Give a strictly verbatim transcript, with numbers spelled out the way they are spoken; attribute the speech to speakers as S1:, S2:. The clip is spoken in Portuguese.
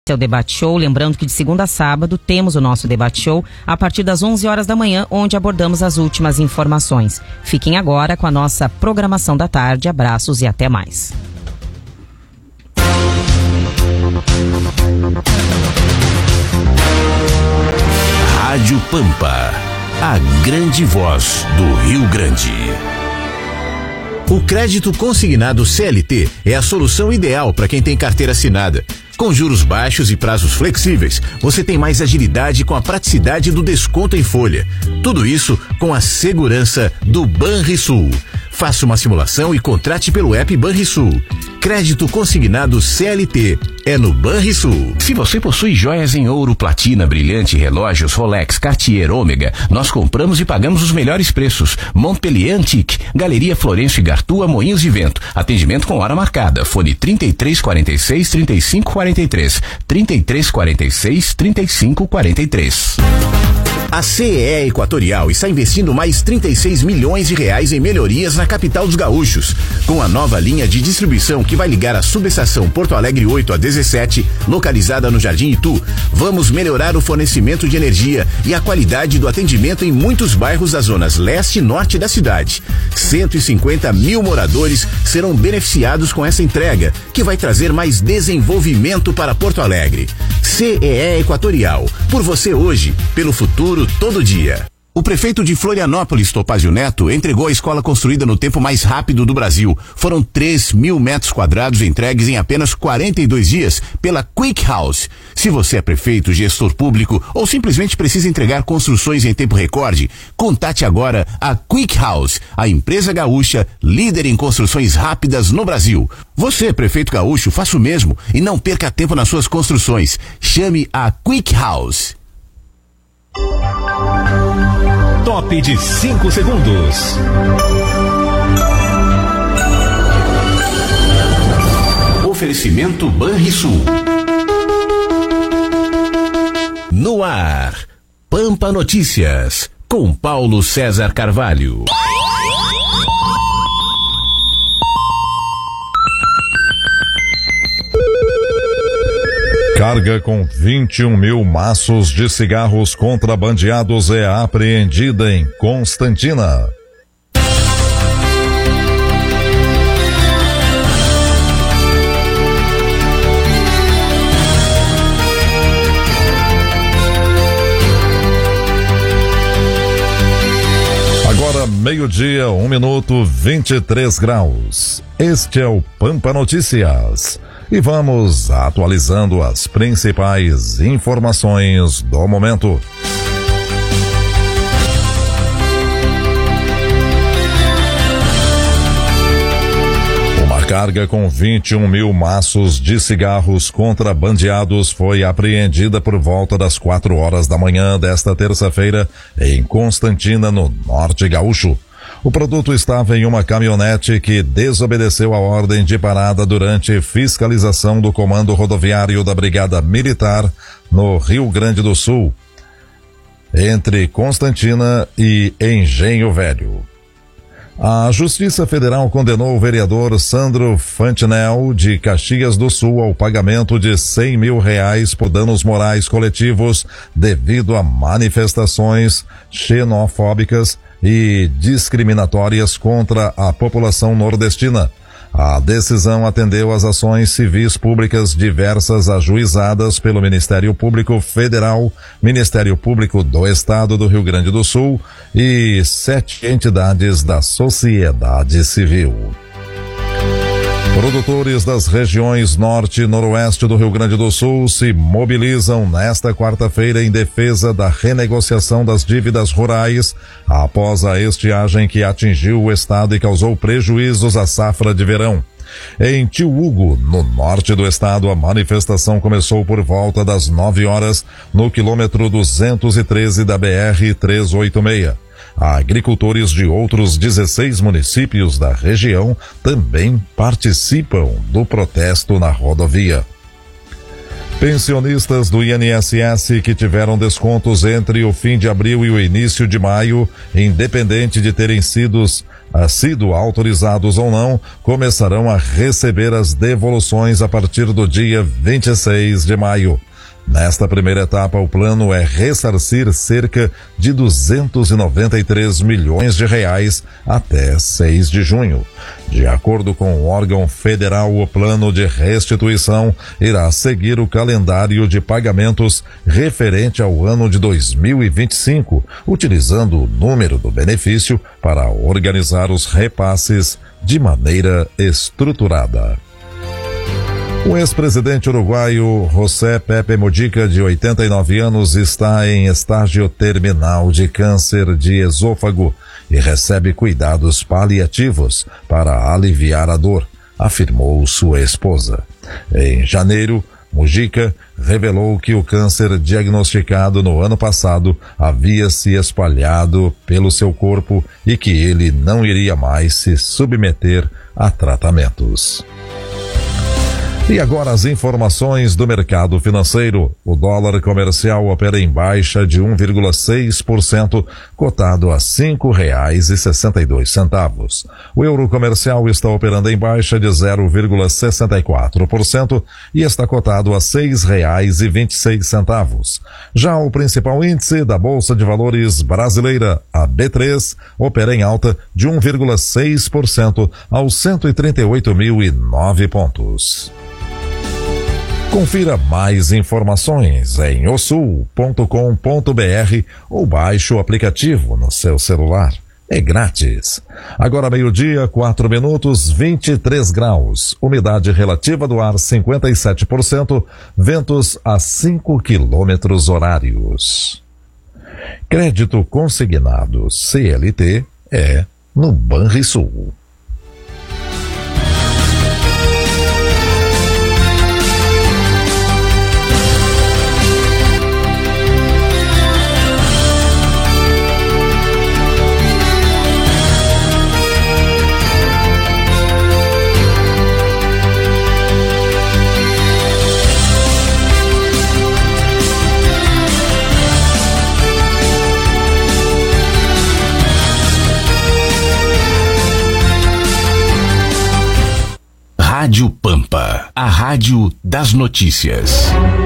S1: Seu Debate Show, lembrando que de segunda a sábado temos o nosso Debate Show a partir das onze horas da manhã, onde abordamos as últimas informações. Fiquem agora com a nossa programação da tarde. Abraços e até mais.
S2: Rádio Pampa, a grande voz do Rio Grande. O crédito consignado C L T é a solução ideal para quem tem carteira assinada. Com juros baixos e prazos flexíveis, você tem mais agilidade com a praticidade do desconto em folha. Tudo isso com a segurança do Banrisul. Faça uma simulação e contrate pelo app Banrisul. Crédito consignado C L T é no Banrisul. Se você possui joias em ouro, platina, brilhante, relógios, Rolex, Cartier, Ômega, nós compramos e pagamos os melhores preços. Montpellier Antique, Galeria Florencio e Gartua, Moinhos de Vento. Atendimento com hora marcada. Fone trinta e três quarenta e seis, trinta e cinco quarenta e três. trinta e três quarenta e seis, trinta e cinco quarenta e três. A C E E Equatorial está investindo mais trinta e seis milhões de reais em melhorias na capital dos gaúchos, com a nova linha de distribuição que vai ligar a subestação Porto Alegre oito a dezessete, localizada no Jardim Itu. Vamos melhorar o fornecimento de energia e a qualidade do atendimento em muitos bairros das zonas leste e norte da cidade. cento e cinquenta mil moradores serão beneficiados com essa entrega, que vai trazer mais desenvolvimento para Porto Alegre. C E E Equatorial, por você hoje, pelo futuro todo dia. O prefeito de Florianópolis, Topázio Neto, entregou a escola construída no tempo mais rápido do Brasil. Foram três mil metros quadrados entregues em apenas quarenta e dois dias pela Quick House. Se você é prefeito, gestor público ou simplesmente precisa entregar construções em tempo recorde, contate agora a Quick House, a empresa gaúcha líder em construções rápidas no Brasil. Você, prefeito gaúcho, faça o mesmo e não perca tempo nas suas construções. Chame a Quick House.
S3: Top de cinco segundos.
S2: Oferecimento Banrisul. No ar, Pampa Notícias, com Paulo César Carvalho.
S4: Carga com vinte e um mil maços de cigarros contrabandeados é apreendida em Constantina. Agora meio-dia, um minuto, vinte e três graus. Este é o Pampa Notícias. E vamos atualizando as principais informações do momento. Uma carga com vinte e um mil maços de cigarros contrabandeados foi apreendida por volta das quatro horas da manhã desta terça-feira em Constantina, no norte gaúcho. O produto estava em uma caminhonete que desobedeceu a ordem de parada durante fiscalização do Comando Rodoviário da Brigada Militar no Rio Grande do Sul, entre Constantina e Engenho Velho. A Justiça Federal condenou o vereador Sandro Fantinel, de Caxias do Sul, ao pagamento de cem mil reais por danos morais coletivos devido a manifestações xenofóbicas e discriminatórias contra a população nordestina. A decisão atendeu às ações civis públicas diversas ajuizadas pelo Ministério Público Federal, Ministério Público do Estado do Rio Grande do Sul e sete entidades da sociedade civil. Produtores das regiões norte e noroeste do Rio Grande do Sul se mobilizam nesta quarta-feira em defesa da renegociação das dívidas rurais após a estiagem que atingiu o estado e causou prejuízos à safra de verão. Em Tio Hugo, no norte do estado, a manifestação começou por volta das nove horas no quilômetro duzentos e treze da B R trezentos e oitenta e seis. Agricultores de outros dezesseis municípios da região também participam do protesto na rodovia. Pensionistas do I N S S que tiveram descontos entre o fim de abril e o início de maio, independente de terem sido sido autorizados ou não, começarão a receber as devoluções a partir do dia vinte e seis de maio. Nesta primeira etapa, o plano é ressarcir cerca de duzentos e noventa e três milhões de reais até seis de junho. De acordo com o órgão federal, o plano de restituição irá seguir o calendário de pagamentos referente ao ano de dois mil e vinte e cinco, utilizando o número do benefício para organizar os repasses de maneira estruturada. O ex-presidente uruguaio José Pepe Mujica, de oitenta e nove anos, está em estágio terminal de câncer de esôfago e recebe cuidados paliativos para aliviar a dor, afirmou sua esposa. Em janeiro, Mujica revelou que o câncer diagnosticado no ano passado havia se espalhado pelo seu corpo e que ele não iria mais se submeter a tratamentos. E agora as informações do mercado financeiro. O dólar comercial opera em baixa de um vírgula seis por cento, cotado a cinco reais e sessenta e dois centavos. O euro comercial está operando em baixa de zero vírgula sessenta e quatro por cento e está cotado a seis reais e vinte e seis centavos. Já o principal índice da Bolsa de Valores brasileira, a B três, opera em alta de um vírgula seis por cento aos cento e trinta e oito mil e nove pontos. Confira mais informações em o sul ponto com ponto b r ou baixe o aplicativo no seu celular. É grátis. Agora meio-dia, quatro minutos, vinte e três graus. Umidade relativa do ar cinquenta e sete por cento. Ventos a cinco quilômetros horários. Crédito consignado C L T é no Banrisul.
S2: Rádio Pampa, a rádio das notícias.